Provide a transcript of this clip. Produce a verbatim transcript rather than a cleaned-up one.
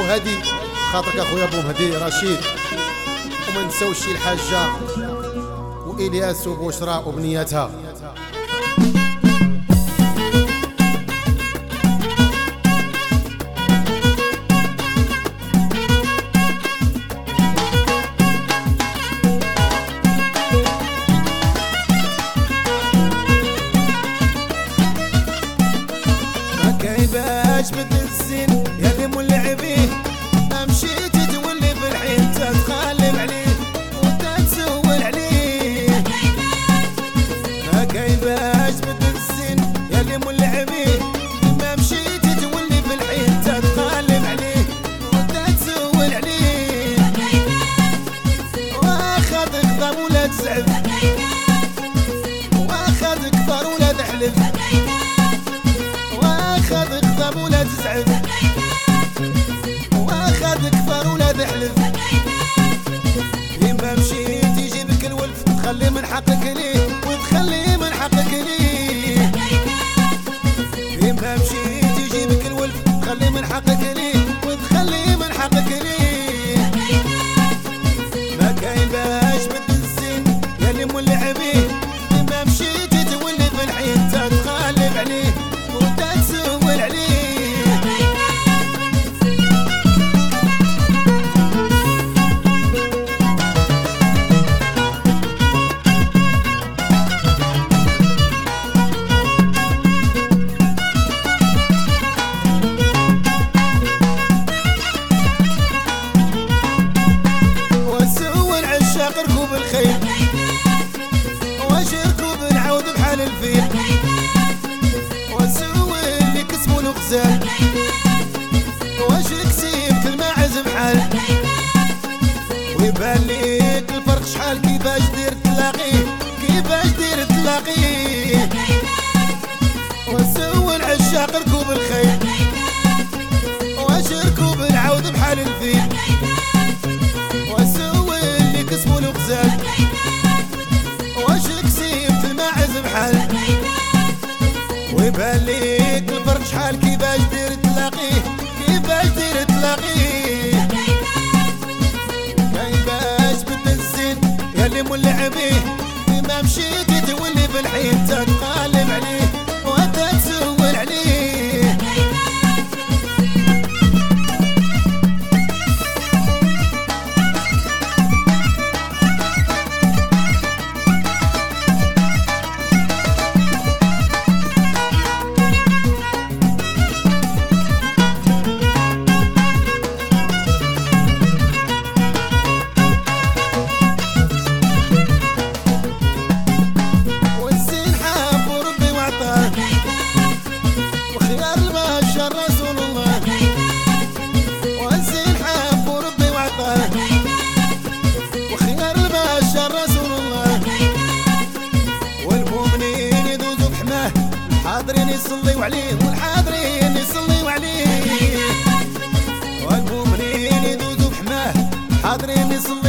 هادي خاطرك اخويا بو مهدي رشيد، وما نساوش الحاجه والياس وبشرى وبنياتها. كيفاش بتنسين يا اللي مولع بيه، مشيتي تولي في الحين تتخلم عليه وتتسول عليه. كيفاش بتنسين يا اللي مولع بيه، ما مشيتي تولي في الحين تتخلم عليه وتتسول عليه. واخد كثر ولا تزعف، واخد كثر ولا تحلف، واخد كثر ولا تزعف، واخد كثر ولا تحلف. يما مشيت يجيبك الولف تخلي من حقك ليه وتخلي من حقك ليه. يما مشيت يجيبك الولف تخلي من حقك ليه وتخلي من حقك ليه. ما كاين باش بتنسين يا اللي مولع بيه، يما مشيتي تولي في الحين تتخلف عليه وتتسول عليه. وسول عشاق ركوب الخيل، واش ركوب نعاود بحال الفيل، وسول اللي كسبوا الغزال، واش كسبت الماعز بحال. ويبان ليك الفرق شحال كيفاش دير تلاقيه، كيفاش دير تلاقيه. وسول عشاق ركوب الخيل، واش ركوب نعاود بحال الفيل، وسول اللي كسبوا الغزال، واش كسبت الماعز بحال. ويبان ليك الفرق شحال كيفاش دير تلاقيه، كيفاش دير تلاقيه. كيفاش بتنسين يا اللي مولع بيه، ما مشيتي تولي في الحين تتقلب عليه وتتسول عليه. والزين حاب وربي وعطاه، وخيار البشر رسول الله. والزين حاب وربي وعطاه، وخيار البشر رسول الله. والمؤمنين يدوزوا بحماه، الحاضرين يصليوا عليه والحاضرين يصليوا عليه. والمؤمنين يدوزوا بحماه، الحاضرين يصليوا